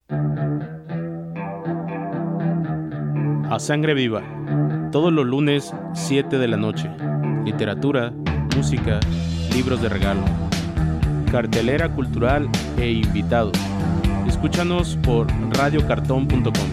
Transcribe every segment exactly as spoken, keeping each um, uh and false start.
A Sangre Viva, todos los lunes, siete de la noche. Literatura, música, libros de regalo, cartelera cultural e invitados. Escúchanos por radio cartón punto com.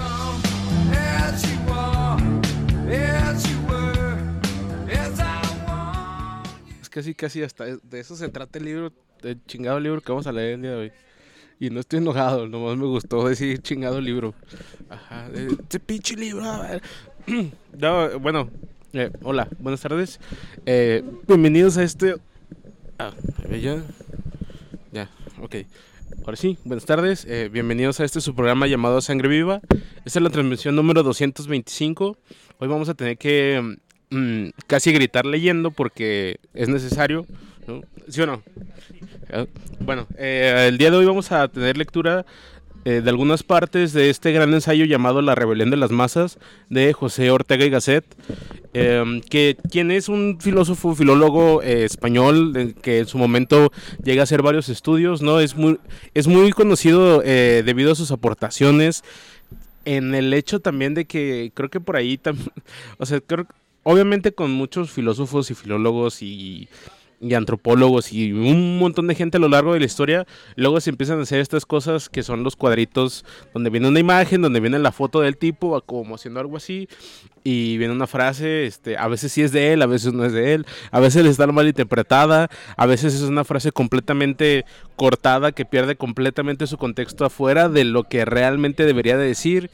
Es casi, casi hasta de eso se trata el libro, el chingado libro que vamos a leer el día de hoy. Y no estoy enojado, nomás me gustó decir chingado libro. Ajá, este pinche libro. A ver. No, bueno, eh, hola, buenas tardes. Eh, bienvenidos a este. Ah, ya. Ya, ok. Ahora sí, buenas tardes. Eh, bienvenidos a este su programa llamado Sangre Viva. Esta es la transmisión número doscientos veinticinco. Hoy vamos a tener que mm, casi gritar leyendo porque es necesario, ¿no? ¿Sí o no? Bueno, eh, el día de hoy vamos a tener lectura eh, de algunas partes de este gran ensayo llamado La Rebelión de las Masas de José Ortega y Gasset, eh, que quien es un filósofo, filólogo eh, español eh, que en su momento llega a hacer varios estudios, ¿no? Es muy, es muy conocido eh, debido a sus aportaciones en el hecho también de que creo que por ahí también, o sea, creo, obviamente con muchos filósofos y filólogos y y antropólogos y un montón de gente a lo largo de la historia, luego se empiezan a hacer estas cosas que son los cuadritos donde viene una imagen, donde viene la foto del tipo como haciendo algo así y viene una frase, este, a veces sí es de él, a veces no es de él, a veces está mal interpretada, a veces es una frase completamente cortada que pierde completamente su contexto afuera de lo que realmente debería de decir,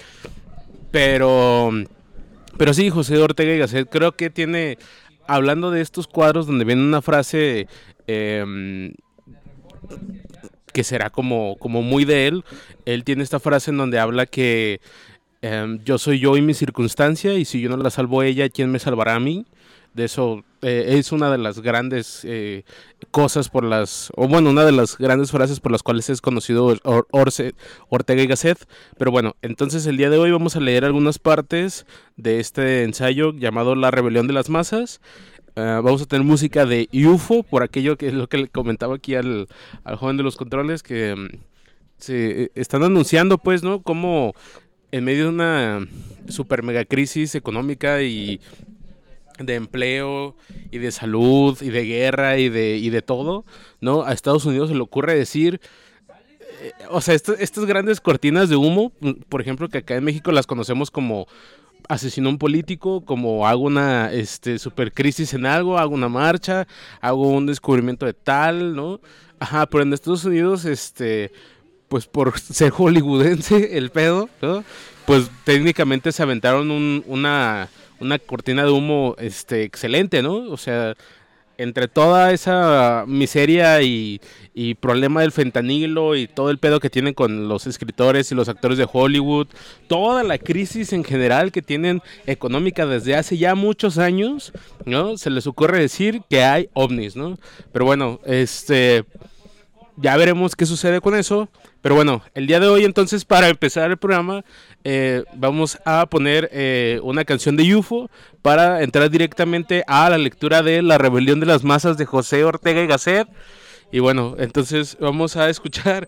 pero pero sí, José Ortega y Gasset creo que tiene, hablando de estos cuadros donde viene una frase eh, que será como, como muy de él, él tiene esta frase en donde habla que eh, yo soy yo y mi circunstancia, y si yo no la salvo a ella, ¿quién me salvará a mí? De eso eh, es una de las grandes eh, cosas por las, o bueno, una de las grandes frases por las cuales es conocido Or- Orce, Ortega y Gasset. Pero bueno, entonces el día de hoy vamos a leer algunas partes de este ensayo llamado La Rebelión de las Masas. Uh, vamos a tener música de U F O, por aquello que es lo que le comentaba aquí al, al joven de los controles, que um, se están anunciando pues, ¿no? Como en medio de una super mega crisis económica y de empleo y de salud y de guerra y de, y de todo, ¿no? A Estados Unidos se le ocurre decir, eh, o sea, esto, estas grandes cortinas de humo, por ejemplo, que acá en México las conocemos como asesinó a un político, como hago una este, super crisis en algo, hago una marcha, hago un descubrimiento de tal, ¿no? Ajá, pero en Estados Unidos, este, pues por ser hollywoodense el pedo, ¿no? Pues técnicamente se aventaron un, una... una cortina de humo este excelente, ¿no? O sea, entre toda esa miseria y, y problema del fentanilo y todo el pedo que tienen con los escritores y los actores de Hollywood, toda la crisis en general que tienen económica desde hace ya muchos años, ¿no? Se les ocurre decir que hay ovnis, ¿no? Pero bueno, este... ya veremos qué sucede con eso. Pero bueno, el día de hoy entonces, para empezar el programa, eh, vamos a poner eh, una canción de U F O para entrar directamente a la lectura de La Rebelión de las Masas de José Ortega y Gasset. Y bueno, entonces vamos a escuchar.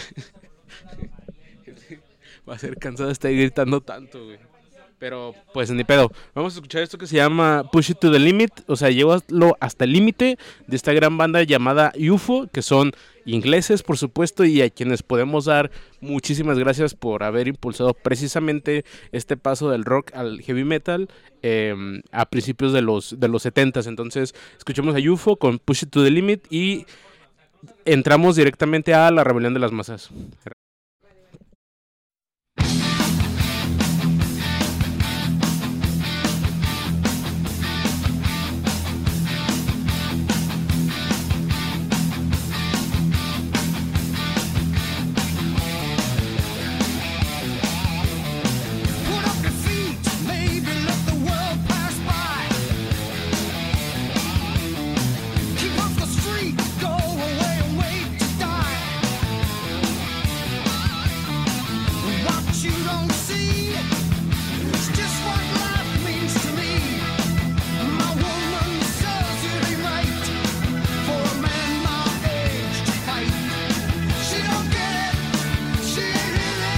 Va a ser cansado de estar gritando tanto, güey. Pero pues ni pedo. Vamos a escuchar esto que se llama Push It to the Limit. O sea, llévalo hasta el límite de esta gran banda llamada U F O, que son ingleses, por supuesto, y a quienes podemos dar muchísimas gracias por haber impulsado precisamente este paso del rock al heavy metal eh, a principios de los de los setentas. Entonces, escuchemos a U F O con Push It to the Limit y entramos directamente a La Rebelión de las Masas. She don't get it. She ain't in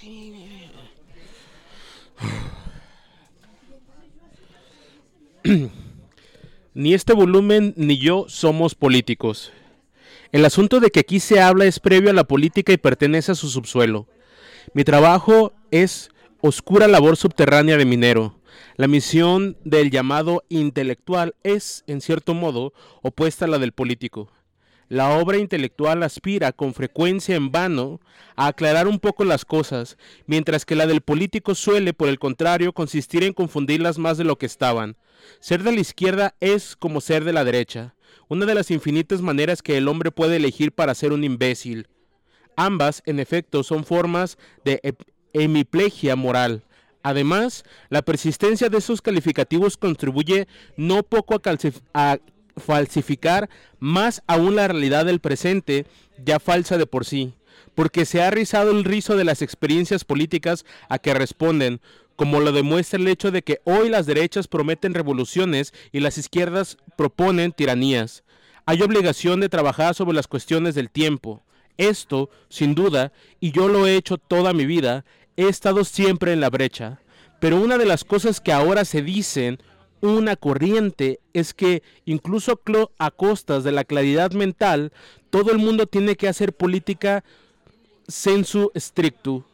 Ni este volumen ni yo somos políticos. El asunto de que aquí se habla es previo a la política y pertenece a su subsuelo. Mi trabajo es oscura labor subterránea de minero. La misión del llamado intelectual es, en cierto modo, opuesta a la del político. La obra intelectual aspira, con frecuencia en vano, a aclarar un poco las cosas, mientras que la del político suele, por el contrario, consistir en confundirlas más de lo que estaban. Ser de la izquierda es como ser de la derecha, una de las infinitas maneras que el hombre puede elegir para ser un imbécil. Ambas, en efecto, son formas de hemiplegia moral. Además, la persistencia de esos calificativos contribuye no poco a, calcif- a falsificar más aún la realidad del presente, ya falsa de por sí, porque se ha rizado el rizo de las experiencias políticas a que responden, como lo demuestra el hecho de que hoy las derechas prometen revoluciones y las izquierdas proponen tiranías. Hay obligación de trabajar sobre las cuestiones del tiempo. Esto, sin duda, y yo lo he hecho toda mi vida, he estado siempre en la brecha. Pero una de las cosas que ahora se dicen, una corriente, es que, incluso a costas de la claridad mental, todo el mundo tiene que hacer política sensu stricto.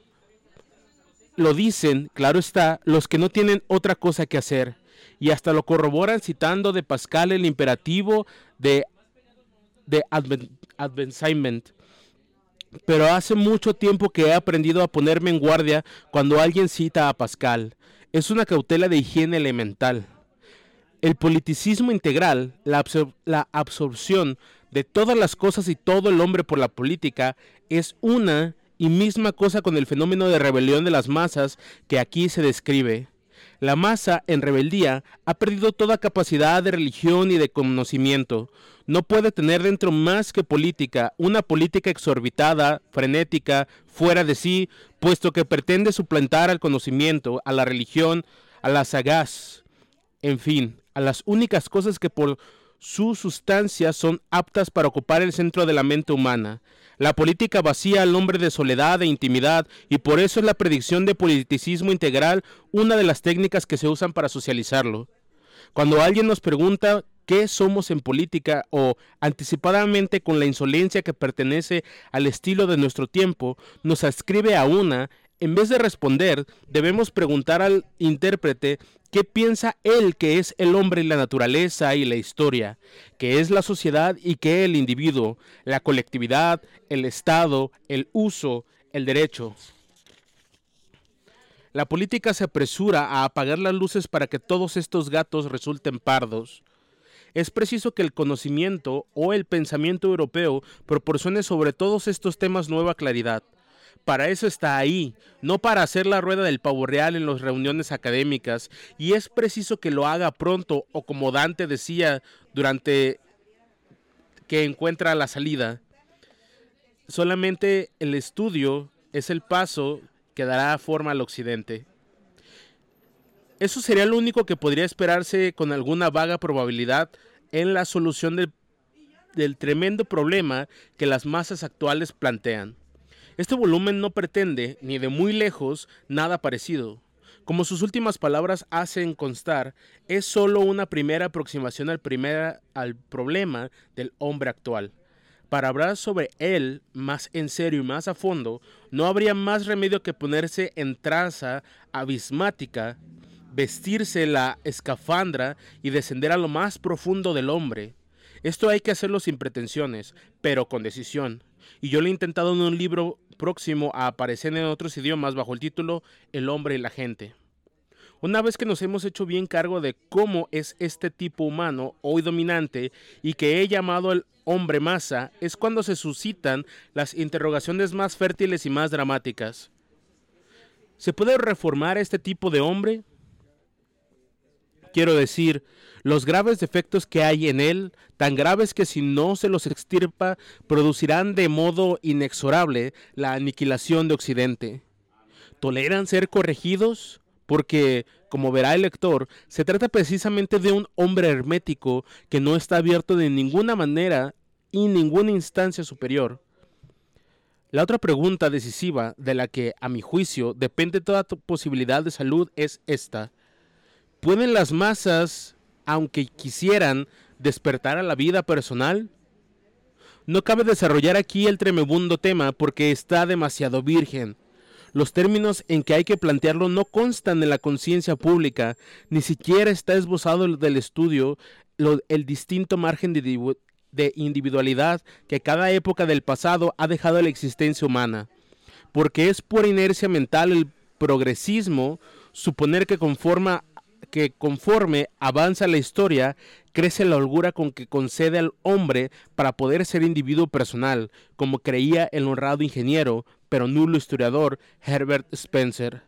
Lo dicen, claro está, los que no tienen otra cosa que hacer, y hasta lo corroboran citando de Pascal el imperativo de, de advancement. Pero hace mucho tiempo que he aprendido a ponerme en guardia cuando alguien cita a Pascal. Es una cautela de higiene elemental. El politicismo integral, la, absor- la absorción de todas las cosas y todo el hombre por la política, es una y misma cosa con el fenómeno de rebelión de las masas que aquí se describe. La masa, en rebeldía, ha perdido toda capacidad de religión y de conocimiento. No puede tener dentro más que política, una política exorbitada, frenética, fuera de sí, puesto que pretende suplantar al conocimiento, a la religión, a la sagaz, en fin, a las únicas cosas que por su sustancia son aptas para ocupar el centro de la mente humana. La política vacía al hombre de soledad e intimidad, y por eso es la predicción de politicismo integral una de las técnicas que se usan para socializarlo. Cuando alguien nos pregunta qué somos en política, o anticipadamente con la insolencia que pertenece al estilo de nuestro tiempo, nos ascribe a una, en vez de responder, debemos preguntar al intérprete qué piensa él que es el hombre y la naturaleza y la historia, qué es la sociedad y qué el individuo, la colectividad, el Estado, el uso, el derecho. La política se apresura a apagar las luces para que todos estos gatos resulten pardos. Es preciso que el conocimiento o el pensamiento europeo proporcione sobre todos estos temas nueva claridad. Para eso está ahí, no para hacer la rueda del pavo real en las reuniones académicas, y es preciso que lo haga pronto, o como Dante decía durante que encuentra la salida. Solamente el estudio es el paso que dará forma al occidente. Eso sería lo único que podría esperarse con alguna vaga probabilidad en la solución del, del tremendo problema que las masas actuales plantean. Este volumen no pretende, ni de muy lejos, nada parecido. Como sus últimas palabras hacen constar, es solo una primera aproximación al, primer, al problema del hombre actual. Para hablar sobre él más en serio y más a fondo, no habría más remedio que ponerse en traza abismática, vestirse la escafandra y descender a lo más profundo del hombre. Esto hay que hacerlo sin pretensiones, pero con decisión. Y yo lo he intentado en un libro próximo a aparecer en otros idiomas bajo el título El hombre y la gente. Una vez que nos hemos hecho bien cargo de cómo es este tipo humano hoy dominante y que he llamado el hombre masa, es cuando se suscitan las interrogaciones más fértiles y más dramáticas. ¿Se puede reformar este tipo de hombre? Quiero decir, los graves defectos que hay en él, tan graves que si no se los extirpa, producirán de modo inexorable la aniquilación de Occidente. ¿Toleran ser corregidos? Porque, como verá el lector, se trata precisamente de un hombre hermético que no está abierto de ninguna manera y ninguna instancia superior. La otra pregunta decisiva de la que, a mi juicio, depende toda tu posibilidad de salud es esta. ¿Pueden las masas, aunque quisieran, despertar a la vida personal? No cabe desarrollar aquí el tremebundo tema porque está demasiado virgen. Los términos en que hay que plantearlo no constan en la conciencia pública, ni siquiera está esbozado del estudio lo, el distinto margen de, de individualidad que cada época del pasado ha dejado a la existencia humana. Porque es por inercia mental el progresismo suponer que conforma que conforme avanza la historia, crece la holgura con que concede al hombre para poder ser individuo personal, como creía el honrado ingeniero, pero nulo historiador, Herbert Spencer.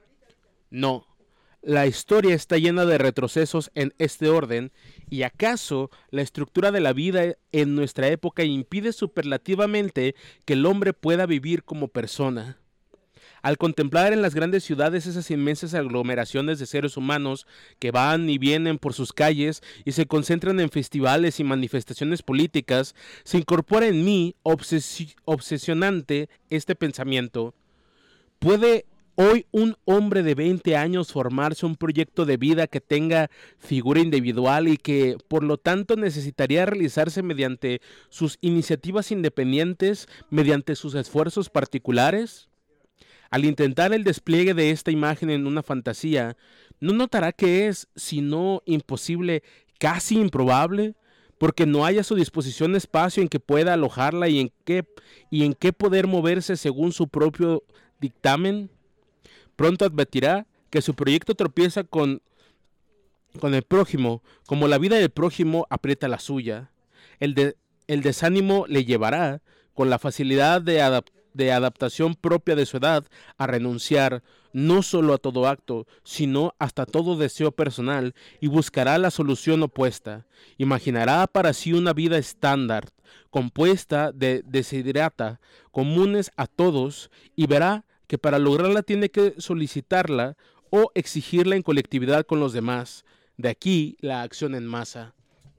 No, la historia está llena de retrocesos en este orden, y acaso la estructura de la vida en nuestra época impide superlativamente que el hombre pueda vivir como persona. Al contemplar en las grandes ciudades esas inmensas aglomeraciones de seres humanos que van y vienen por sus calles y se concentran en festivales y manifestaciones políticas, se incorpora en mí obses- obsesionante este pensamiento. ¿Puede hoy un hombre de veinte años formarse un proyecto de vida que tenga figura individual y que, por lo tanto, necesitaría realizarse mediante sus iniciativas independientes, mediante sus esfuerzos particulares? Al intentar el despliegue de esta imagen en una fantasía, no notará que es, si no imposible, casi improbable, porque no hay a su disposición espacio en que pueda alojarla y en qué, y en qué poder moverse según su propio dictamen. Pronto advertirá que su proyecto tropieza con, con el prójimo, como la vida del prójimo aprieta la suya. El, de, el desánimo le llevará, con la facilidad de adaptación, de adaptación propia de su edad, a renunciar no solo a todo acto, sino hasta todo deseo personal, y buscará la solución opuesta. Imaginará para sí una vida estándar, compuesta de desiderata, comunes a todos, y verá que para lograrla tiene que solicitarla o exigirla en colectividad con los demás. De aquí la acción en masa.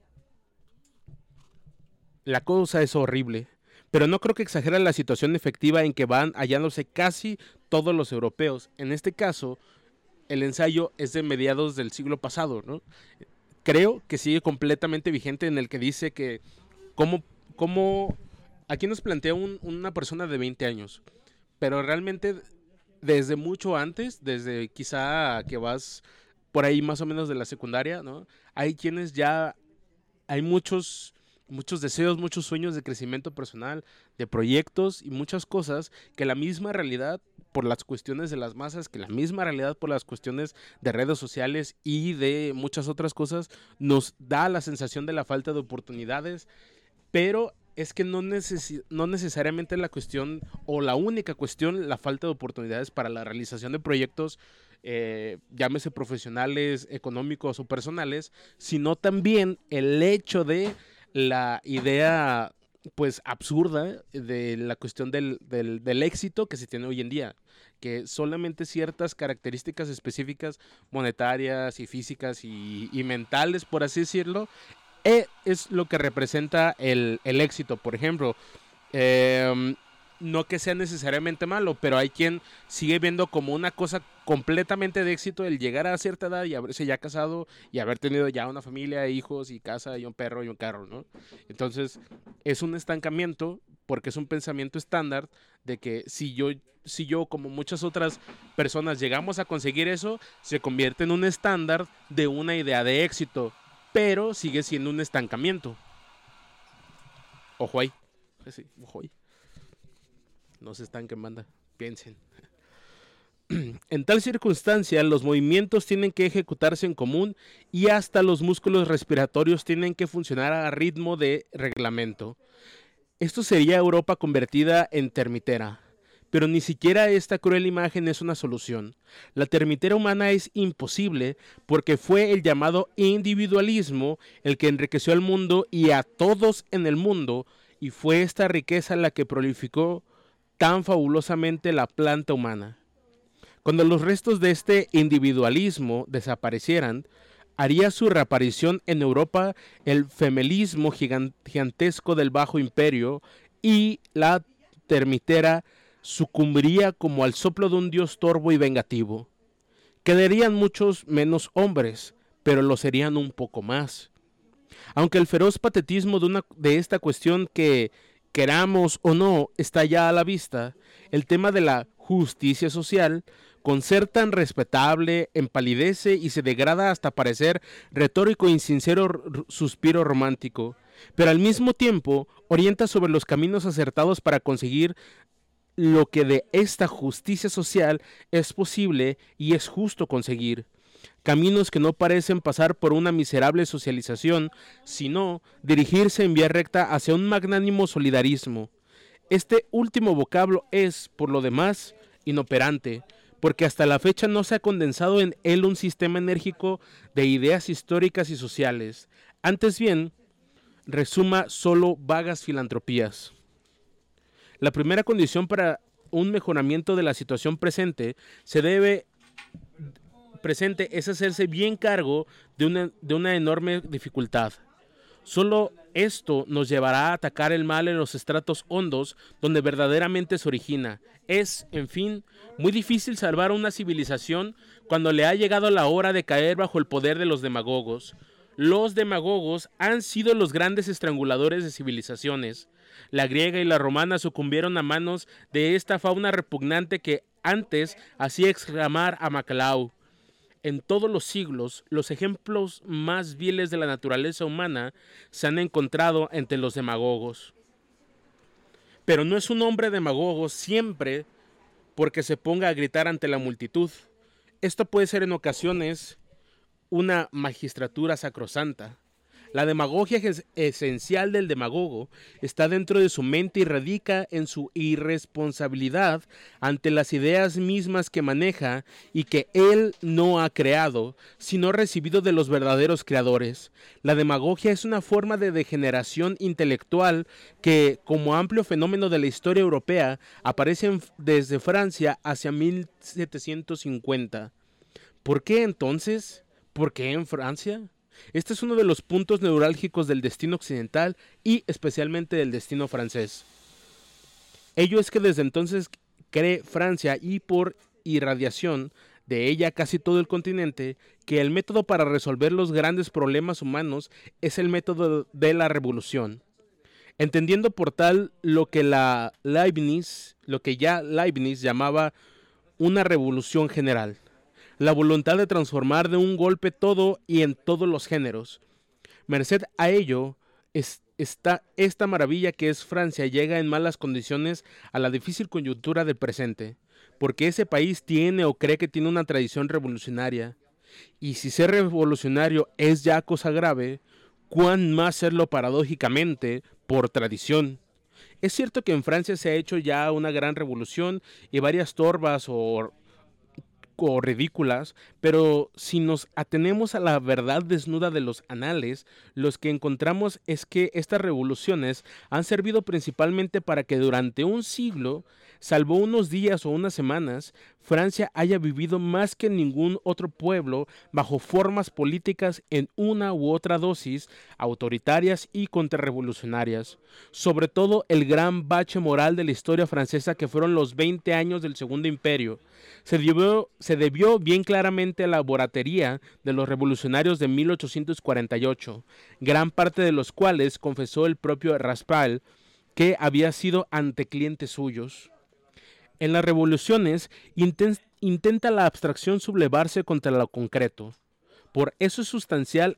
La cosa es horrible, pero no creo que exagere la situación efectiva en que van hallándose casi todos los europeos. En este caso, el ensayo es de mediados del siglo pasado, ¿no? Creo que sigue completamente vigente, en el que dice que cómo, cómo aquí nos plantea un, una persona de veinte años, pero realmente desde mucho antes, desde quizá que vas por ahí más o menos de la secundaria, ¿no? Hay quienes ya, hay muchos muchos deseos, muchos sueños de crecimiento personal, de proyectos y muchas cosas que la misma realidad, por las cuestiones de las masas, que la misma realidad por las cuestiones de redes sociales y de muchas otras cosas, nos da la sensación de la falta de oportunidades, pero es que no, neces- no necesariamente la cuestión, o la única cuestión, la falta de oportunidades para la realización de proyectos, eh, llámese profesionales, económicos o personales, sino también el hecho de la idea pues absurda de la cuestión del, del, del éxito que se tiene hoy en día, que solamente ciertas características específicas monetarias y físicas y, y mentales, por así decirlo, eh, es lo que representa el, el éxito. Por ejemplo, eh, no que sea necesariamente malo, pero hay quien sigue viendo como una cosa completamente de éxito el llegar a cierta edad y haberse ya casado y haber tenido ya una familia, hijos y casa y un perro y un carro, ¿no? Entonces es un estancamiento porque es un pensamiento estándar de que si yo, si yo como muchas otras personas llegamos a conseguir eso, se convierte en un estándar de una idea de éxito, pero sigue siendo un estancamiento. Ojo ahí. Sí, ojo ahí. No se estanquen, banda. Piensen. En tal circunstancia, los movimientos tienen que ejecutarse en común y hasta los músculos respiratorios tienen que funcionar a ritmo de reglamento. Esto sería Europa convertida en termitera. Pero ni siquiera esta cruel imagen es una solución. La termitera humana es imposible porque fue el llamado individualismo el que enriqueció al mundo y a todos en el mundo, y fue esta riqueza la que prolificó tan fabulosamente la planta humana. Cuando los restos de este individualismo desaparecieran, haría su reaparición en Europa el femelismo gigantesco del Bajo Imperio y la termitera sucumbiría como al soplo de un dios torvo y vengativo. Quedarían muchos menos hombres, pero lo serían un poco más. Aunque el feroz patetismo de, una, de esta cuestión que, queramos o no, está ya a la vista, el tema de la justicia social, con ser tan respetable, empalidece y se degrada hasta parecer retórico e insincero suspiro romántico, pero al mismo tiempo orienta sobre los caminos acertados para conseguir lo que de esta justicia social es posible y es justo conseguir. Caminos que no parecen pasar por una miserable socialización, sino dirigirse en vía recta hacia un magnánimo solidarismo. Este último vocablo es, por lo demás, inoperante, porque hasta la fecha no se ha condensado en él un sistema enérgico de ideas históricas y sociales. Antes bien, resuma solo vagas filantropías. La primera condición para un mejoramiento de la situación presente se debe presente es hacerse bien cargo de una, de una enorme dificultad. Solo esto nos llevará a atacar el mal en los estratos hondos donde verdaderamente se origina. Es, en fin, muy difícil salvar a una civilización cuando le ha llegado la hora de caer bajo el poder de los demagogos. Los demagogos han sido los grandes estranguladores de civilizaciones. La griega y la romana sucumbieron a manos de esta fauna repugnante que antes hacía exclamar a Macalau. En todos los siglos, los ejemplos más viles de la naturaleza humana se han encontrado entre los demagogos. Pero no es un hombre demagogo siempre porque se ponga a gritar ante la multitud. Esto puede ser en ocasiones una magistratura sacrosanta. La demagogia es esencial del demagogo está dentro de su mente y radica en su irresponsabilidad ante las ideas mismas que maneja y que él no ha creado, sino recibido de los verdaderos creadores. La demagogia es una forma de degeneración intelectual que, como amplio fenómeno de la historia europea, aparece desde Francia hacia mil setecientos cincuenta. ¿Por qué entonces? ¿Por qué en Francia? Este es uno de los puntos neurálgicos del destino occidental y especialmente del destino francés. Ello es que desde entonces cree Francia y por irradiación de ella casi todo el continente que el método para resolver los grandes problemas humanos es el método de la revolución. Entendiendo por tal lo que la Leibniz, lo que ya Leibniz llamaba una revolución general. La voluntad de transformar de un golpe todo y en todos los géneros. Merced a ello, es, está esta maravilla que es Francia llega en malas condiciones a la difícil coyuntura del presente, porque ese país tiene o cree que tiene una tradición revolucionaria. Y si ser revolucionario es ya cosa grave, ¿cuán más serlo paradójicamente por tradición? Es cierto que en Francia se ha hecho ya una gran revolución y varias torbas o o ridículas, pero si nos atenemos a la verdad desnuda de los anales, lo que encontramos es que estas revoluciones han servido principalmente para que durante un siglo, salvo unos días o unas semanas, Francia haya vivido más que ningún otro pueblo bajo formas políticas en una u otra dosis autoritarias y contrarrevolucionarias. Sobre todo el gran bache moral de la historia francesa que fueron los veinte años del Segundo Imperio. Se debió, se debió bien claramente a la boratería de los revolucionarios de mil ochocientos cuarenta y ocho, gran parte de los cuales confesó el propio Raspail que había sido ante clientes suyos. En las revoluciones inten, intenta la abstracción sublevarse contra lo concreto. Por eso es sustancial,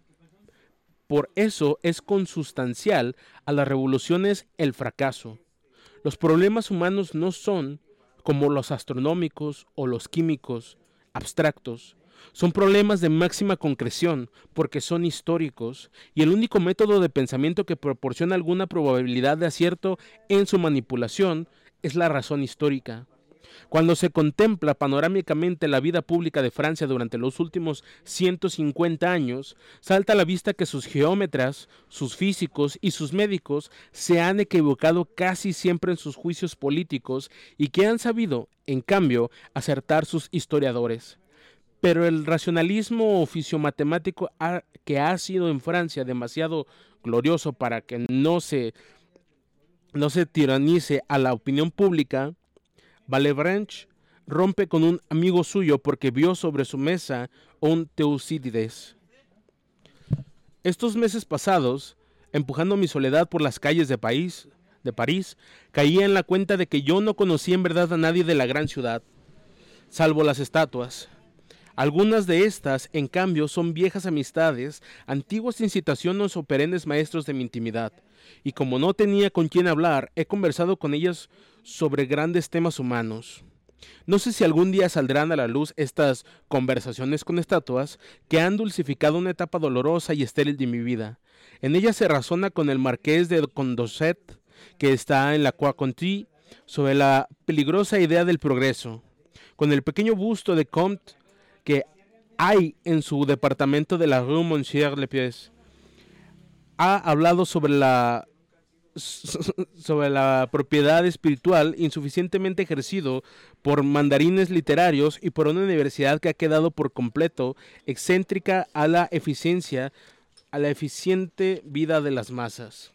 por eso es consustancial a las revoluciones el fracaso. Los problemas humanos no son como los astronómicos o los químicos, abstractos. Son problemas de máxima concreción porque son históricos y el único método de pensamiento que proporciona alguna probabilidad de acierto en su manipulación es la razón histórica. Cuando se contempla panorámicamente la vida pública de Francia durante los últimos ciento cincuenta años, salta a la vista que sus geómetras, sus físicos y sus médicos se han equivocado casi siempre en sus juicios políticos y que han sabido, en cambio, acertar sus historiadores. Pero el racionalismo oficio matemático ha, que ha sido en Francia demasiado glorioso para que no se no se tiranice a la opinión pública, Malebranche rompe con un amigo suyo porque vio sobre su mesa un Tucídides. Estos meses pasados, empujando mi soledad por las calles de, país, de París, caía en la cuenta de que yo no conocía en verdad a nadie de la gran ciudad, salvo las estatuas. Algunas de estas, en cambio, son viejas amistades, antiguas incitaciones o perennes maestros de mi intimidad, y como no tenía con quién hablar, he conversado con ellas sobre grandes temas humanos. No sé si algún día saldrán a la luz estas conversaciones con estatuas que han dulcificado una etapa dolorosa y estéril de mi vida. En ellas se razona con el marqués de Condorcet, que está en la Croix-Conti, sobre la peligrosa idea del progreso, con el pequeño busto de Comte que hay en su departamento de la Rue Monsieur-le-Pies. Ha hablado sobre la sobre la propiedad espiritual insuficientemente ejercido por mandarines literarios y por una universidad que ha quedado por completo excéntrica a la eficiencia, a la eficiente vida de las masas.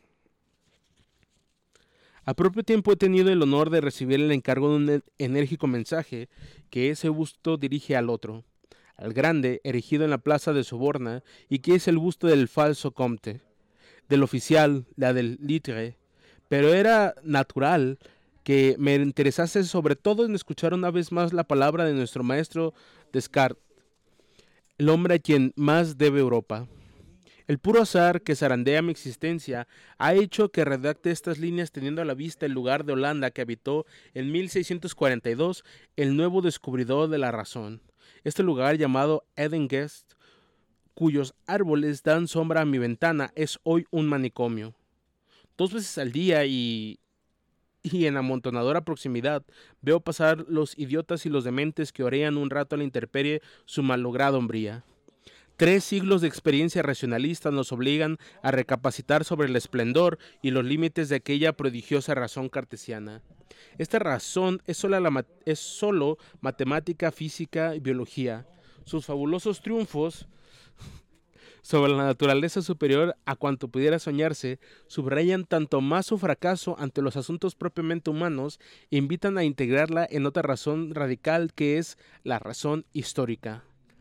A propio tiempo he tenido el honor de recibir el encargo de un enérgico mensaje que ese busto dirige al otro, al grande, erigido en la plaza de Soborna, y que es el busto del falso Comte, del oficial, la del litre, pero era natural que me interesase sobre todo en escuchar una vez más la palabra de nuestro maestro Descartes, el hombre a quien más debe Europa. El puro azar que zarandea mi existencia ha hecho que redacte estas líneas teniendo a la vista el lugar de Holanda que habitó en mil seiscientos cuarenta y dos el nuevo descubridor de la razón. Este lugar llamado Edengest, cuyos árboles dan sombra a mi ventana, es hoy un manicomio. Dos veces al día y, y en amontonadora proximidad veo pasar los idiotas y los dementes que orean un rato a la intemperie su malograda hombría. Tres siglos de experiencia racionalista nos obligan a recapacitar sobre el esplendor y los límites de aquella prodigiosa razón cartesiana. Esta razón es solo, la, es solo matemática, física y biología. Sus fabulosos triunfos sobre la naturaleza superior a cuanto pudiera soñarse, subrayan tanto más su fracaso ante los asuntos propiamente humanos e invitan a integrarla en otra razón radical que es la razón histórica.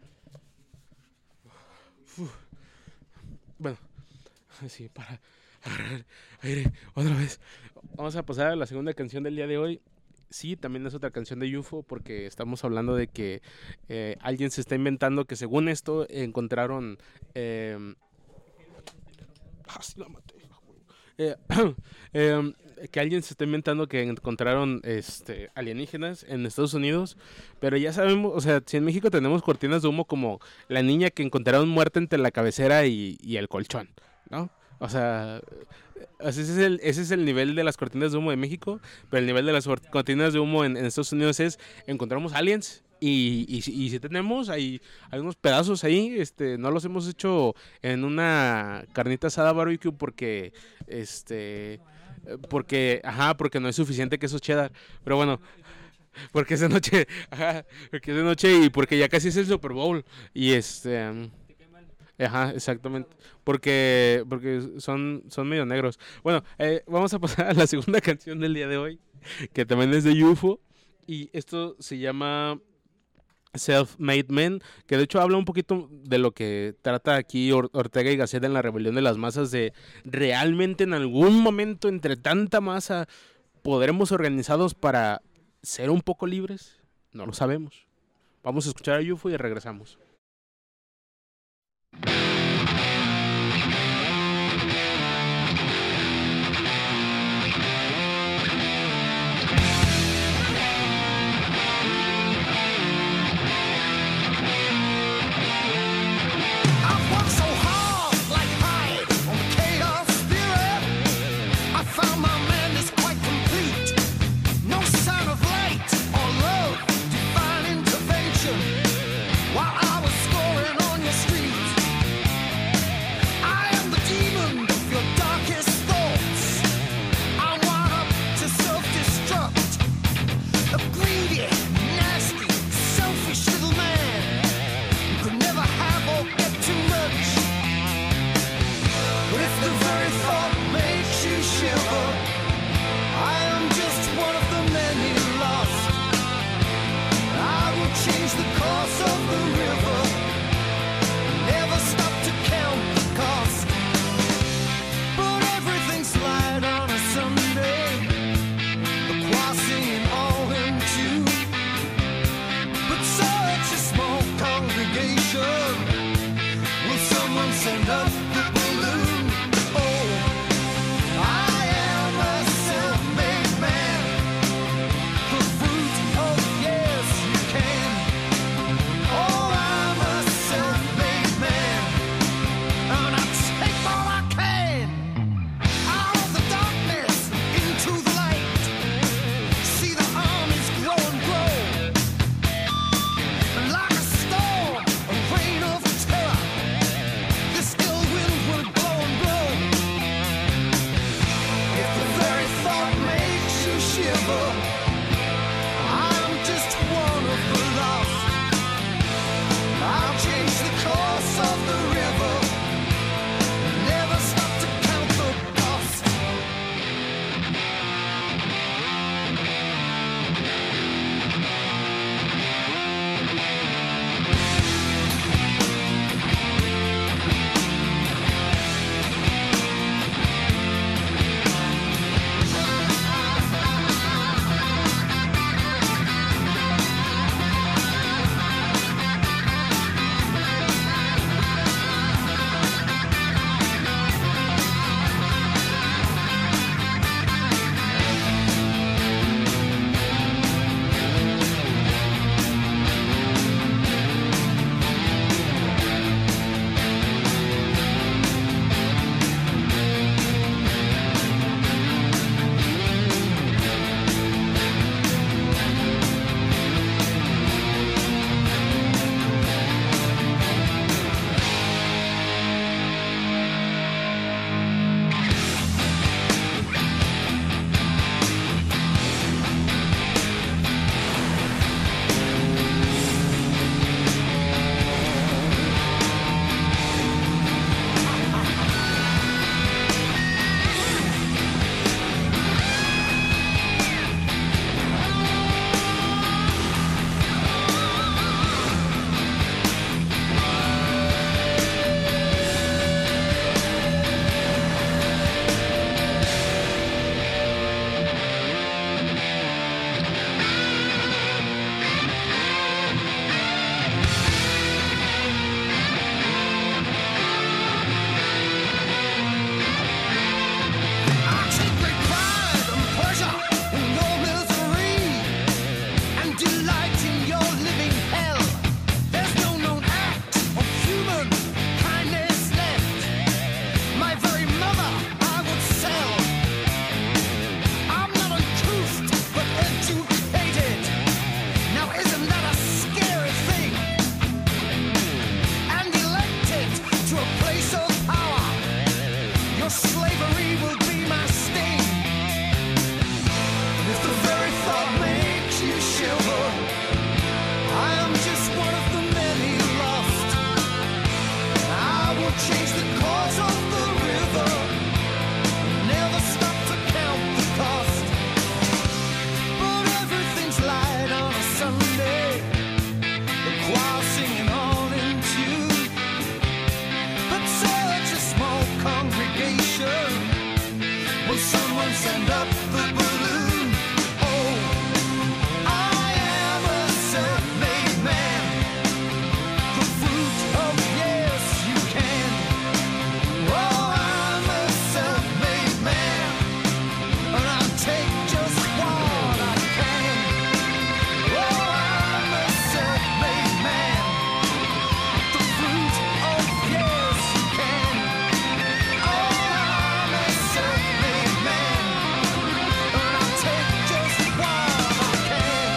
Uf. Bueno, sí, para agarrar aire otra vez. Vamos a pasar a la segunda canción del día de hoy. Sí, también es otra canción de U F O porque estamos hablando de que eh, alguien se está inventando que según esto encontraron eh, ah, sí la maté. Eh, eh, que alguien se está inventando que encontraron este, alienígenas en Estados Unidos, pero ya sabemos, o sea, si en México tenemos cortinas de humo como la niña que encontraron muerta entre la cabecera y, y el colchón, ¿no? O sea, ese es, el, ese es el nivel de las cortinas de humo de México, pero el nivel de las cortinas de humo en, en Estados Unidos es encontramos aliens y, y, y si tenemos, hay, hay unos pedazos ahí, este, no los hemos hecho en una carnita asada barbecue porque, este, porque, ajá, porque no es suficiente queso cheddar, pero bueno, porque es de noche, ajá, porque es de noche y porque ya casi es el Super Bowl y este... Ajá, exactamente. Porque porque son, son medio negros. Bueno, eh, vamos a pasar a la segunda canción del día de hoy, que también es de U F O. Y esto se llama Self-Made Men, que de hecho habla un poquito de lo que trata aquí Or- Ortega y Gasset en La Rebelión de las Masas, de realmente en algún momento entre tanta masa podremos organizados para ser un poco libres. No lo sabemos. Vamos a escuchar a U F O y regresamos. While I someone send up the balloon. Oh, I am a self-made man. The fruit of yes, you can. Oh, I'm a self-made man, and I'll take just what I can. Oh, I'm a self-made man. The fruit of yes, you can. Oh, I'm a self-made man, and I'll take just what I can.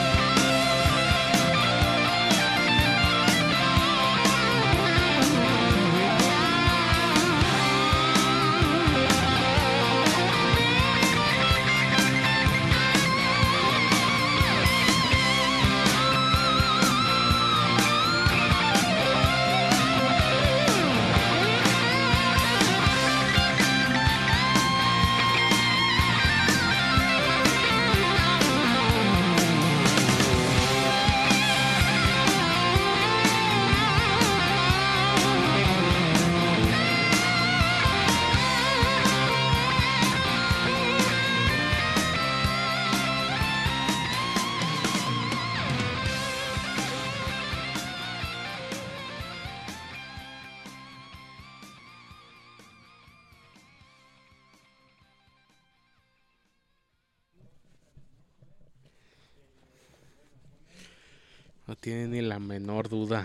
No tiene ni la menor duda.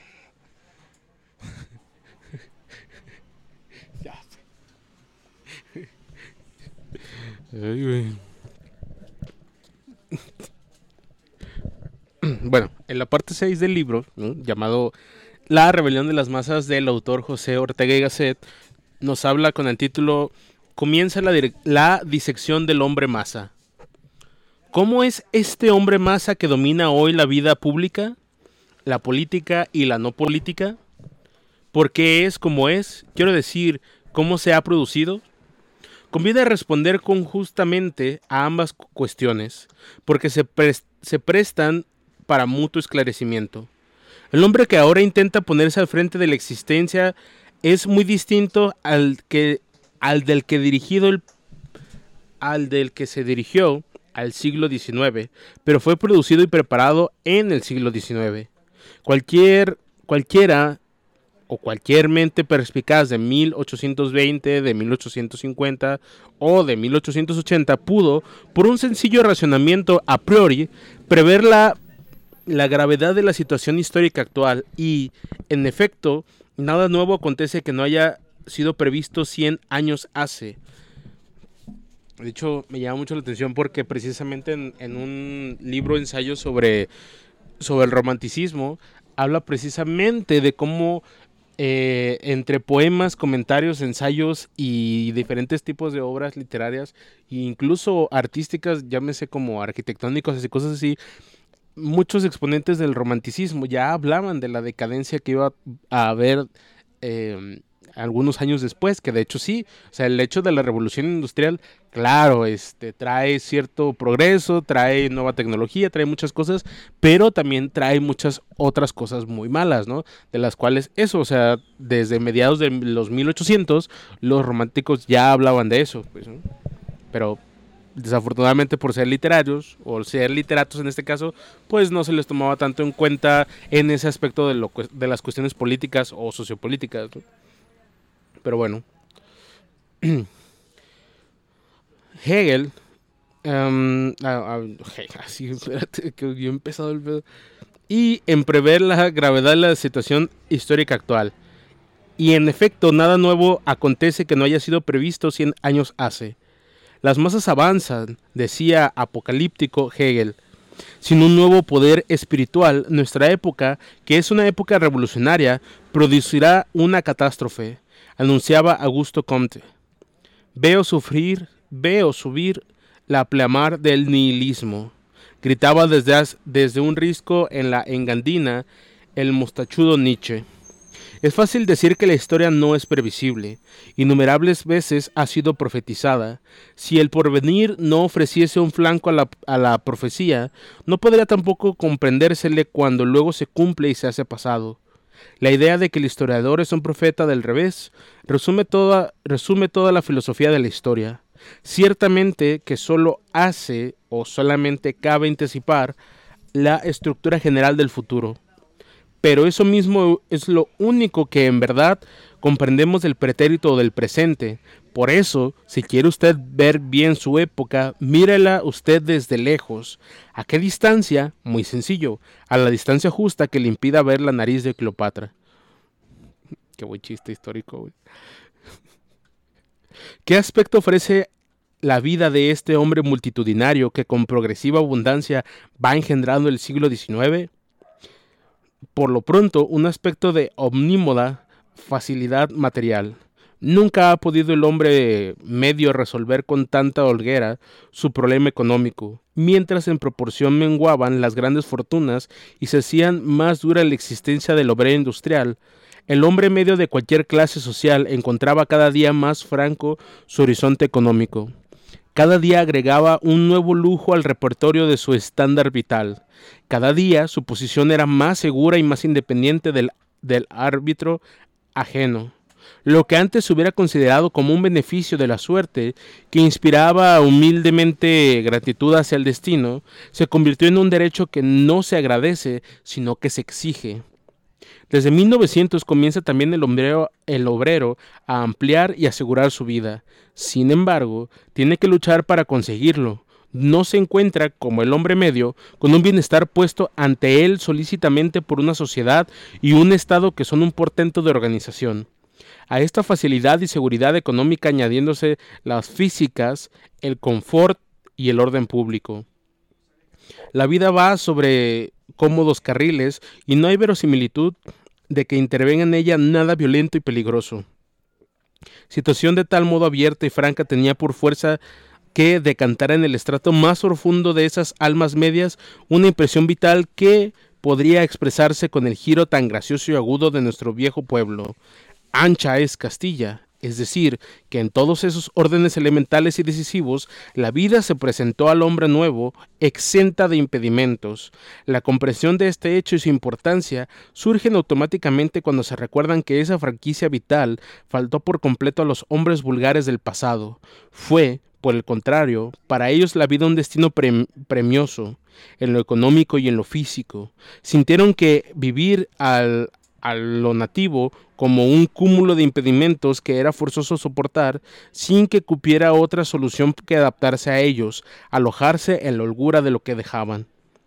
Ya. Ay, güey. Bueno, en la parte seis del libro, ¿no?, llamado La rebelión de las masas, del autor José Ortega y Gasset, nos habla con el título Comienza la, dire- la disección del hombre masa. ¿Cómo es este hombre masa que domina hoy la vida pública, la política y la no política? ¿Por qué es como es? Quiero decir, ¿cómo se ha producido? Conviene responder conjuntamente a ambas cu- cuestiones, porque se, pres- se prestan para mutuo esclarecimiento. El hombre que ahora intenta ponerse al frente de la existencia es muy distinto al que al del que dirigido el, al del que se dirigió al siglo diecinueve, pero fue producido y preparado en el siglo diecinueve. Cualquier cualquiera o cualquier mente perspicaz de mil ochocientos veinte, de mil ochocientos cincuenta o de mil ochocientos ochenta pudo, por un sencillo razonamiento a priori, prever la, la gravedad de la situación histórica actual y, en efecto, nada nuevo acontece que no haya sido previsto cien años hace. De hecho, me llama mucho la atención porque precisamente en, en un libro ensayo sobre, sobre el romanticismo, habla precisamente de cómo eh, entre poemas, comentarios, ensayos y diferentes tipos de obras literarias e incluso artísticas, llámese como arquitectónicos y cosas así, muchos exponentes del romanticismo ya hablaban de la decadencia que iba a haber eh, algunos años después, que de hecho sí, o sea, el hecho de la revolución industrial, claro, este, trae cierto progreso, trae nueva tecnología, trae muchas cosas, pero también trae muchas otras cosas muy malas, ¿no? De las cuales eso, o sea, desde mediados de los mil ochocientos, los románticos ya hablaban de eso, pues, ¿no? Pero desafortunadamente por ser literarios, o ser literatos en este caso, pues no se les tomaba tanto en cuenta en ese aspecto de, lo, de las cuestiones políticas o sociopolíticas, ¿no? Pero bueno, Hegel, um, ah, ah, así, espérate, que yo he empezado el pedo, y en prever la gravedad de la situación histórica actual. Y en efecto, nada nuevo acontece que no haya sido previsto cien años hace. Las masas avanzan, decía apocalíptico Hegel. Sin un nuevo poder espiritual, nuestra época, que es una época revolucionaria, producirá una catástrofe, anunciaba Augusto Comte. Veo sufrir, veo subir la pleamar del nihilismo, gritaba desde, desde un risco en la Engadina el mostachudo Nietzsche. Es fácil decir que la historia no es previsible. Innumerables veces ha sido profetizada. Si el porvenir no ofreciese un flanco a la, a la profecía, no podría tampoco comprendérsele cuando luego se cumple y se hace pasado. La idea de que el historiador es un profeta del revés resume toda, resume toda la filosofía de la historia. Ciertamente que solo hace o solamente cabe anticipar la estructura general del futuro. Pero eso mismo es lo único que en verdad comprendemos del pretérito o del presente. Por eso, si quiere usted ver bien su época, mírela usted desde lejos. ¿A qué distancia? Muy sencillo, a la distancia justa que le impida ver la nariz de Cleopatra. Qué buen chiste histórico, güey. ¿Qué aspecto ofrece la vida de este hombre multitudinario que con progresiva abundancia va engendrando el siglo diecinueve? Por lo pronto, un aspecto de omnímoda facilidad material. Nunca ha podido el hombre medio resolver con tanta holguera su problema económico, mientras en proporción menguaban las grandes fortunas y se hacían más dura la existencia del obrero industrial. El hombre medio de cualquier clase social encontraba cada día más franco su horizonte económico. Cada día agregaba un nuevo lujo al repertorio de su estándar vital. Cada día su posición era más segura y más independiente del, del árbitro ajeno. Lo que antes se hubiera considerado como un beneficio de la suerte, que inspiraba humildemente gratitud hacia el destino, se convirtió en un derecho que no se agradece, sino que se exige. Desde mil novecientos comienza también el obrero, el obrero a ampliar y asegurar su vida. Sin embargo, tiene que luchar para conseguirlo. No se encuentra, como el hombre medio, con un bienestar puesto ante él solícitamente por una sociedad y un Estado que son un portento de organización. A esta facilidad y seguridad económica añadiéndose las físicas, el confort y el orden público. La vida va sobre cómodos carriles y no hay verosimilitud de que intervenga en ella nada violento y peligroso. Situación de tal modo abierta y franca tenía por fuerza que decantar en el estrato más profundo de esas almas medias una impresión vital que podría expresarse con el giro tan gracioso y agudo de nuestro viejo pueblo. Ancha es Castilla, es decir, que en todos esos órdenes elementales y decisivos, la vida se presentó al hombre nuevo, exenta de impedimentos. La comprensión de este hecho y su importancia surgen automáticamente cuando se recuerdan que esa franquicia vital faltó por completo a los hombres vulgares del pasado. Fue, por el contrario, para ellos la vida un destino pre- premioso, en lo económico y en lo físico. Sintieron que vivir al, a lo nativo como un cúmulo de impedimentos que era forzoso soportar sin que cupiera otra solución que adaptarse a ellos, alojarse en la holgura de lo que dejaban.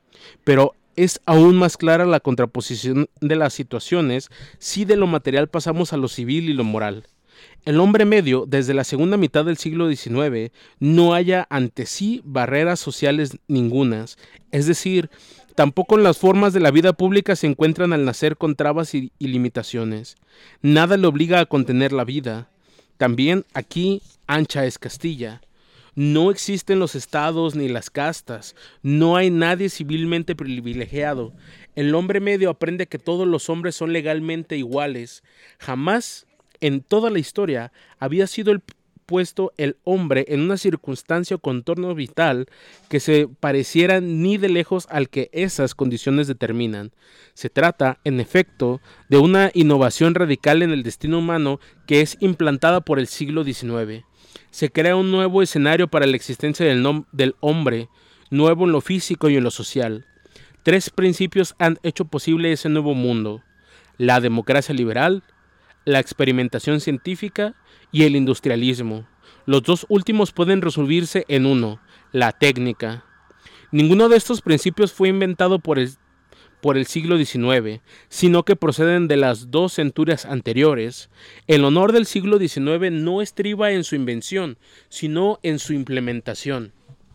Pero es aún más clara la contraposición de las situaciones si de lo material pasamos a lo civil y lo moral. El hombre medio, desde la segunda mitad del siglo diecinueve, no halla ante sí barreras sociales ningunas, es decir, tampoco en las formas de la vida pública se encuentran al nacer con trabas y, y limitaciones. Nada le obliga a contener la vida. También aquí ancha es Castilla. No existen los estados ni las castas. No hay nadie civilmente privilegiado. El hombre medio aprende que todos los hombres son legalmente iguales. Jamás en toda la historia había sido el puesto el hombre en una circunstancia o contorno vital que se pareciera ni de lejos al que esas condiciones determinan. Se trata, en efecto, de una innovación radical en el destino humano que es implantada por el siglo diecinueve. Se crea un nuevo escenario para la existencia del, nom- del hombre, nuevo en lo físico y en lo social. Tres principios han hecho posible ese nuevo mundo: la democracia liberal, la experimentación científica y el industrialismo. Los dos últimos pueden resumirse en uno: la técnica. Ninguno de estos principios fue inventado por el, por el siglo diecinueve, sino que proceden de las dos centurias anteriores. El honor del siglo diecinueve no estriba en su invención, sino en su implementación.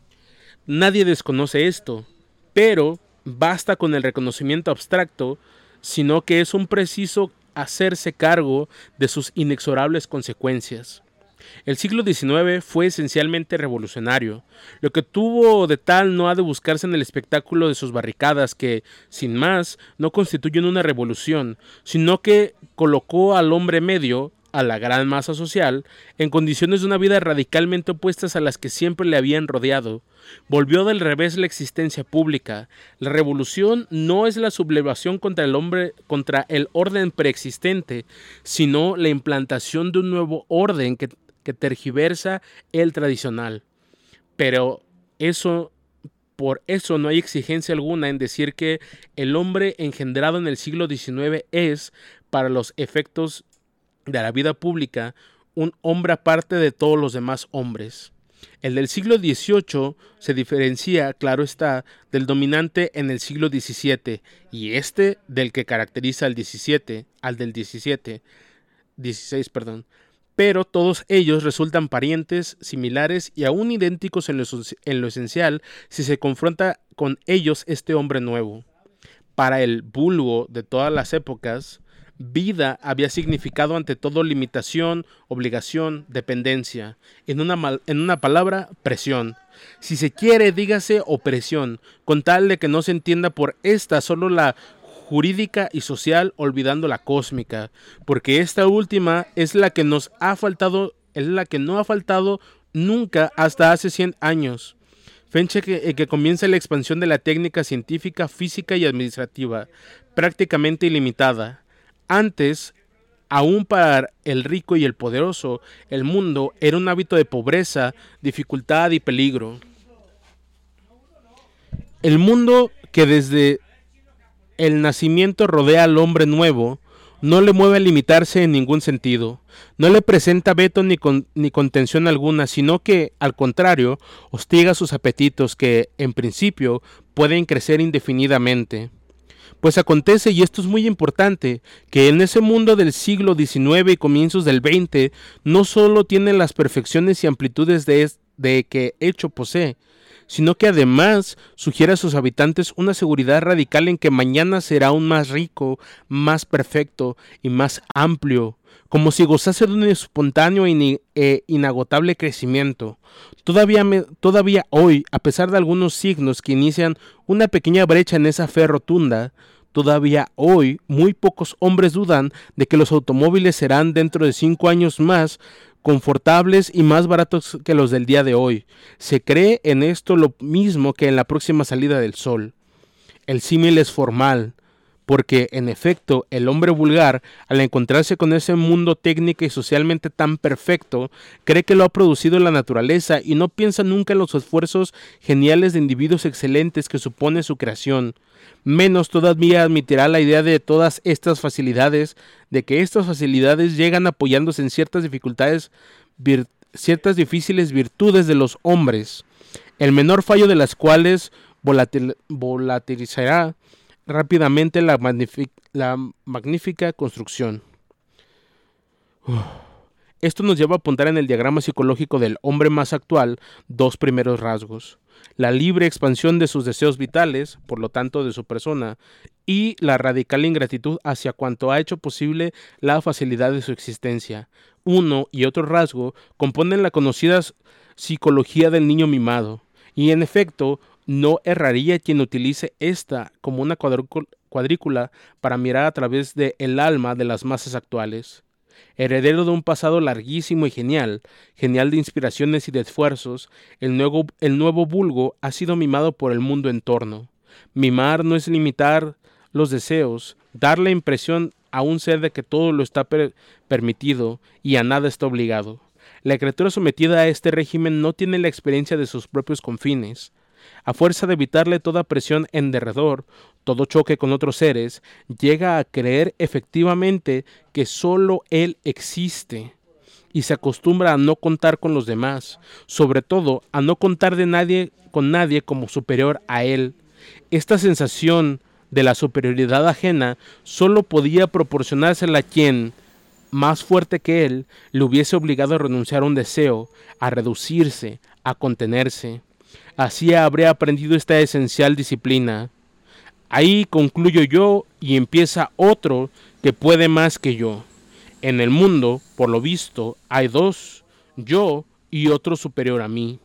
Nadie desconoce esto, pero basta con el reconocimiento abstracto, sino que es un preciso hacerse cargo de sus inexorables consecuencias. El siglo diecinueve fue esencialmente revolucionario. Lo que tuvo de tal no ha de buscarse en el espectáculo de sus barricadas que, sin más, no constituyen una revolución, sino que colocó al hombre medio, a la gran masa social, en condiciones de una vida radicalmente opuestas a las que siempre le habían rodeado. Volvió del revés la existencia pública. La revolución no es la sublevación contra el hombre, contra el orden preexistente, sino la implantación de un nuevo orden que, que tergiversa el tradicional. Pero eso, por eso no hay exigencia alguna en decir que el hombre engendrado en el siglo diecinueve es, para los efectos de la vida pública, un hombre aparte de todos los demás hombres. El del siglo dieciocho se diferencia, claro está, del dominante en el siglo diecisiete, y este del que caracteriza al diecisiete, al del diecisiete, dieciséis, perdón. Pero todos ellos resultan parientes, similares y aún idénticos en lo, en lo esencial si se confronta con ellos este hombre nuevo. Para el vulgo de todas las épocas, vida había significado ante todo limitación, obligación, dependencia. En una, mal, en una palabra, presión. Si se quiere, dígase opresión, con tal de que no se entienda por esta solo la jurídica y social, olvidando la cósmica, porque esta última es la que nos ha faltado, es la que no ha faltado nunca hasta hace cien años. Fecha que, que comienza la expansión de la técnica científica, física y administrativa, prácticamente ilimitada. Antes, aún para el rico y el poderoso, el mundo era un hábito de pobreza, dificultad y peligro. El mundo que desde el nacimiento rodea al hombre nuevo no le mueve a limitarse en ningún sentido, no le presenta veto ni, con, ni contención alguna, sino que, al contrario, hostiga sus apetitos que, en principio, pueden crecer indefinidamente. Pues acontece, y esto es muy importante, que en ese mundo del siglo diecinueve y comienzos del veinte no solo tiene las perfecciones y amplitudes de, de que hecho posee, sino que además sugiere a sus habitantes una seguridad radical en que mañana será aún más rico, más perfecto y más amplio, como si gozase de un espontáneo e eh, inagotable crecimiento. Todavía, me, todavía hoy, a pesar de algunos signos que inician una pequeña brecha en esa fe rotunda, todavía hoy muy pocos hombres dudan de que los automóviles serán dentro de cinco años más confortables y más baratos que los del día de hoy. Se cree en esto lo mismo que en la próxima salida del sol. El símil es formal, porque en efecto el hombre vulgar, al encontrarse con ese mundo técnico y socialmente tan perfecto, cree que lo ha producido la naturaleza y no piensa nunca en los esfuerzos geniales de individuos excelentes que supone su creación. Menos todavía admitirá la idea de todas estas facilidades, de que estas facilidades llegan apoyándose en ciertas dificultades, vir, ciertas difíciles virtudes de los hombres, el menor fallo de las cuales volatil, volatilizará rápidamente la, magnific, la magnífica construcción. Uf. Esto nos lleva a apuntar en el diagrama psicológico del hombre más actual dos primeros rasgos: la libre expansión de sus deseos vitales, por lo tanto de su persona, y la radical ingratitud hacia cuanto ha hecho posible la facilidad de su existencia. Uno y otro rasgo componen la conocida psicología del niño mimado, y en efecto no erraría quien utilice esta como una cuadrícula para mirar a través del alma de las masas actuales. Heredero de un pasado larguísimo y genial, genial de inspiraciones y de esfuerzos, el nuevo, el nuevo vulgo ha sido mimado por el mundo en torno. Mimar no es limitar los deseos, dar la impresión a un ser de que todo lo está per- permitido y a nada está obligado. La criatura sometida a este régimen no tiene la experiencia de sus propios confines. A fuerza de evitarle toda presión en derredor, todo choque con otros seres, llega a creer efectivamente que solo él existe y se acostumbra a no contar con los demás, sobre todo a no contar de nadie, con nadie como superior a él. Esta sensación de la superioridad ajena solo podía proporcionársela a quien, más fuerte que él, le hubiese obligado a renunciar a un deseo, a reducirse, a contenerse. Así habría aprendido esta esencial disciplina. Ahí concluyo yo y empieza otro que puede más que yo. En el mundo, por lo visto, hay dos, yo y otro superior a mí.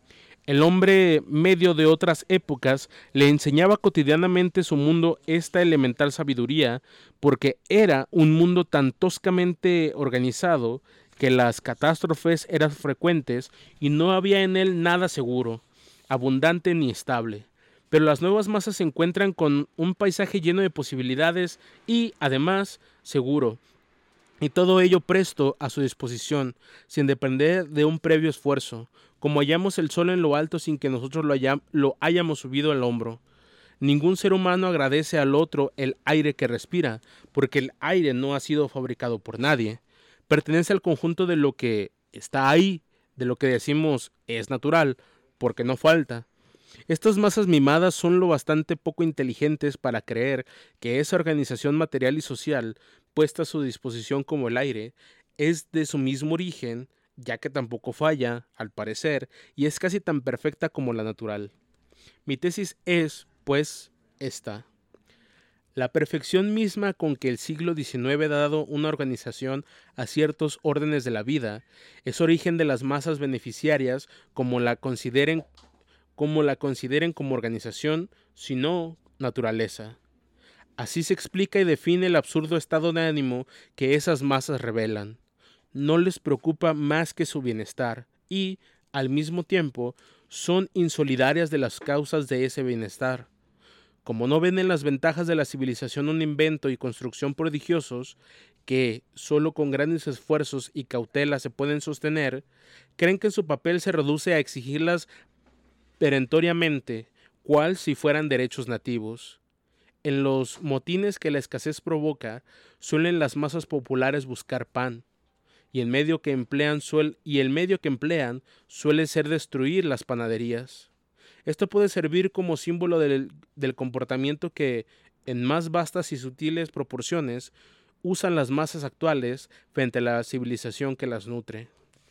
El hombre medio de otras épocas le enseñaba cotidianamente su mundo esta elemental sabiduría, porque era un mundo tan toscamente organizado que las catástrofes eran frecuentes y no había en él nada seguro, abundante ni estable. Pero las nuevas masas se encuentran con un paisaje lleno de posibilidades y, además, seguro. y todo ello presto a su disposición, sin depender de un previo esfuerzo, como hallamos el sol en lo alto sin que nosotros lo, hayam- lo hayamos subido al hombro. Ningún ser humano agradece al otro el aire que respira, porque el aire no ha sido fabricado por nadie. Pertenece al conjunto de lo que está ahí, de lo que decimos es natural, porque no falta. Estas masas mimadas son lo bastante poco inteligentes para creer que esa organización material y social, puesta a su disposición como el aire, es de su mismo origen, ya que tampoco falla, al parecer, y es casi tan perfecta como la natural. Mi tesis es, pues, esta. La perfección misma con que el siglo diecinueve ha dado una organización a ciertos órdenes de la vida es origen de las masas beneficiarias como la consideren como la consideren como organización, sino naturaleza. Así se explica y define el absurdo estado de ánimo que esas masas revelan. No les preocupa más que su bienestar y, al mismo tiempo, son insolidarias de las causas de ese bienestar. Como no ven en las ventajas de la civilización un invento y construcción prodigiosos que solo con grandes esfuerzos y cautela se pueden sostener, creen que su papel se reduce a exigirlas perentoriamente, cual si fueran derechos nativos. En los motines que la escasez provoca, suelen las masas populares buscar pan, y, en medio que emplean suel y el medio que emplean suele ser destruir las panaderías. Esto puede servir como símbolo del, del comportamiento que, en más vastas y sutiles proporciones, usan las masas actuales frente a la civilización que las nutre.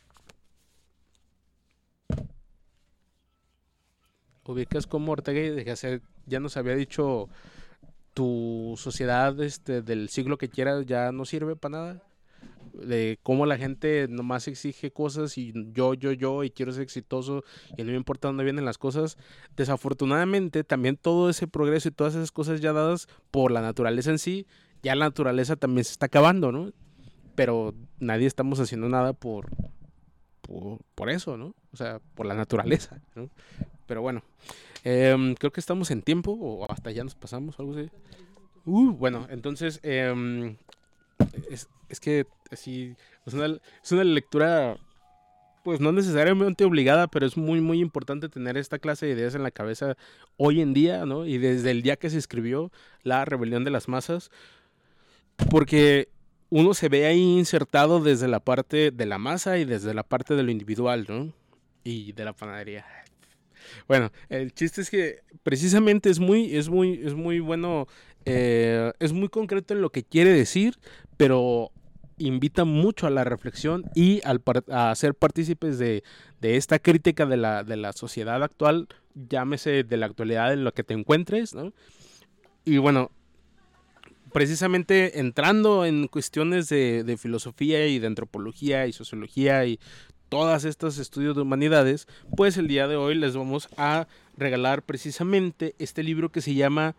Ubicas como Ortega y Gasset ya nos había dicho, tu sociedad este, del siglo que quieras ya no sirve para nada. De cómo la gente nomás exige cosas y yo, yo, yo, y quiero ser exitoso y no me importa dónde vienen las cosas. Desafortunadamente, también todo ese progreso y todas esas cosas ya dadas por la naturaleza en sí, ya la naturaleza también se está acabando, ¿no? Pero nadie estamos haciendo nada por, por, por eso, ¿no? O sea, por la naturaleza, ¿no? Pero bueno, eh, creo que estamos en tiempo o hasta ya nos pasamos, algo así. Uh, bueno, entonces, eh, es, es que así, es una, es una lectura, pues no necesariamente obligada, pero es muy, muy importante tener esta clase de ideas en la cabeza hoy en día, ¿no? Y desde el día que se escribió La Rebelión de las Masas, porque uno se ve ahí insertado desde la parte de la masa y desde la parte de lo individual, ¿no? Y de la panadería. Bueno, el chiste es que precisamente es muy, es muy, es muy bueno, eh, es muy concreto en lo que quiere decir, pero invita mucho a la reflexión y al par- a ser partícipes de, de esta crítica de la, de la sociedad actual, llámese de la actualidad en lo que te encuentres, ¿no? Y bueno, precisamente entrando en cuestiones de, de filosofía y de antropología y sociología y todas estos estudios de humanidades, pues el día de hoy les vamos a regalar precisamente este libro que se llama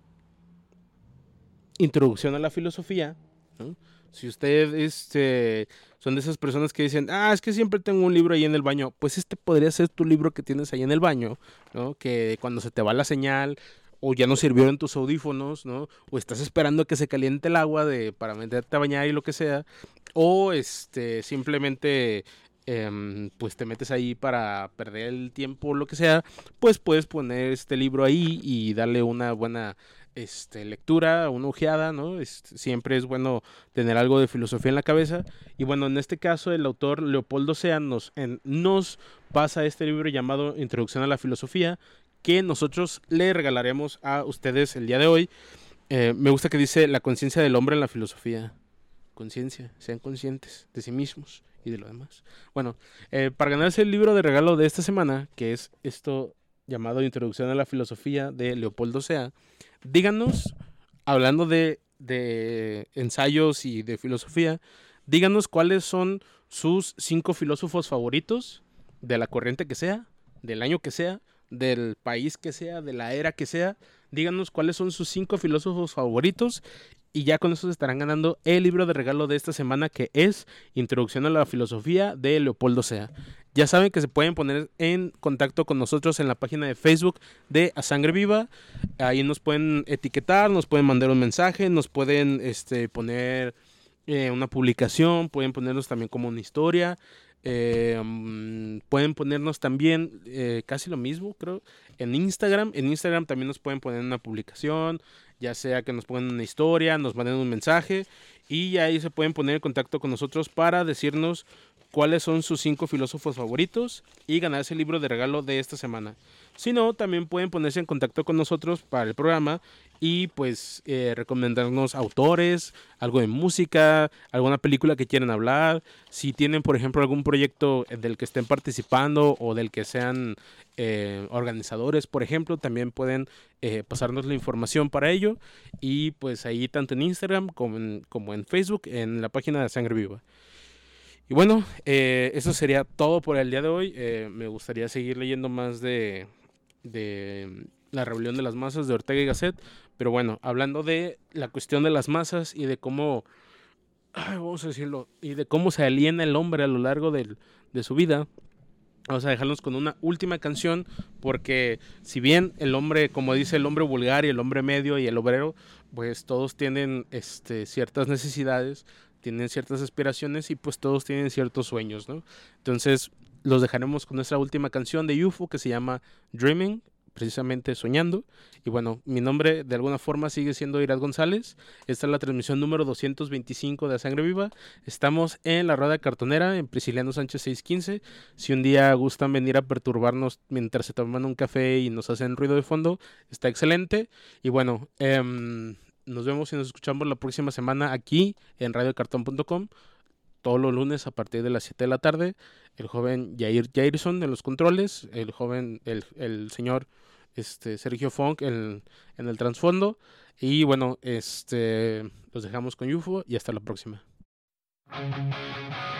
Introducción a la Filosofía, ¿no? Si usted este, son de esas personas que dicen, ah, es que siempre tengo un libro ahí en el baño, pues este podría ser tu libro que tienes ahí en el baño, ¿no? Que cuando se te va la señal o ya no sirvió en tus audífonos, ¿no? O estás esperando que se caliente el agua de, para meterte a bañar y lo que sea, o este, simplemente em, pues te metes ahí para perder el tiempo o lo que sea, pues puedes poner este libro ahí y darle una buena este, lectura, una ojeada, ¿no? Este, siempre es bueno tener algo de filosofía en la cabeza. Y bueno, en este caso el autor Leopoldo Sea nos, en, nos pasa este libro llamado Introducción a la Filosofía, que nosotros le regalaremos a ustedes el día de hoy. Eh, me gusta que dice la conciencia del hombre en la filosofía. Conciencia, sean conscientes de sí mismos y de lo demás. Bueno, eh, para ganarse el libro de regalo de esta semana, que es esto llamado Introducción a la Filosofía de Leopoldo Sea, díganos, hablando de, de ensayos y de filosofía, díganos cuáles son sus cinco filósofos favoritos, de la corriente que sea, del año que sea, del país que sea, de la era que sea. Díganos cuáles son sus cinco filósofos favoritos y ya con eso se estarán ganando el libro de regalo de esta semana, que es Introducción a la Filosofía de Leopoldo Sea. Ya saben que se pueden poner en contacto con nosotros en la página de Facebook de A Sangre Viva. Ahí nos pueden etiquetar, nos pueden mandar un mensaje, nos pueden este, poner eh, una publicación, pueden ponernos también como una historia, eh, um, pueden ponernos también eh, casi lo mismo, creo, en Instagram. En Instagram también nos pueden poner una publicación, ya sea que nos pongan una historia, nos manden un mensaje y ahí se pueden poner en contacto con nosotros para decirnos cuáles son sus cinco filósofos favoritos y ganarse el libro de regalo de esta semana. Si no, también pueden ponerse en contacto con nosotros para el programa y pues eh, recomendarnos autores, algo de música, alguna película que quieran hablar. Si tienen, por ejemplo, algún proyecto del que estén participando o del que sean eh, organizadores, por ejemplo, también pueden eh, pasarnos la información para ello. Y pues ahí tanto en Instagram como en, como en Facebook, en la página de Sangre Viva. Y bueno, eh, eso sería todo por el día de hoy. Eh, me gustaría seguir leyendo más de, de La Rebelión de las Masas de Ortega y Gasset. Pero bueno, hablando de la cuestión de las masas y de cómo, ay, vamos a decirlo, y de cómo se aliena el hombre a lo largo del, de su vida, vamos a dejarnos con una última canción, porque si bien el hombre, como dice el hombre vulgar y el hombre medio y el obrero, pues todos tienen este, ciertas necesidades, tienen ciertas aspiraciones y pues todos tienen ciertos sueños, ¿no? Entonces los dejaremos con nuestra última canción de U F O que se llama Dreaming, precisamente soñando. Y bueno, mi nombre de alguna forma sigue siendo Irad González. Esta es la transmisión número doscientos veinticinco de A Sangre Viva. Estamos en la Rueda Cartonera, en Prisciliano Sánchez seiscientos quince. Si un día gustan venir a perturbarnos mientras se toman un café y nos hacen ruido de fondo, está excelente. Y bueno, eh, nos vemos y nos escuchamos la próxima semana aquí en radio cartón punto com. Todos los lunes a partir de las siete de la tarde. El joven Jair Jairson en los controles. El joven, el, el señor este, Sergio Funk en, en el trasfondo. Y bueno, este, los dejamos con U F O y hasta la próxima.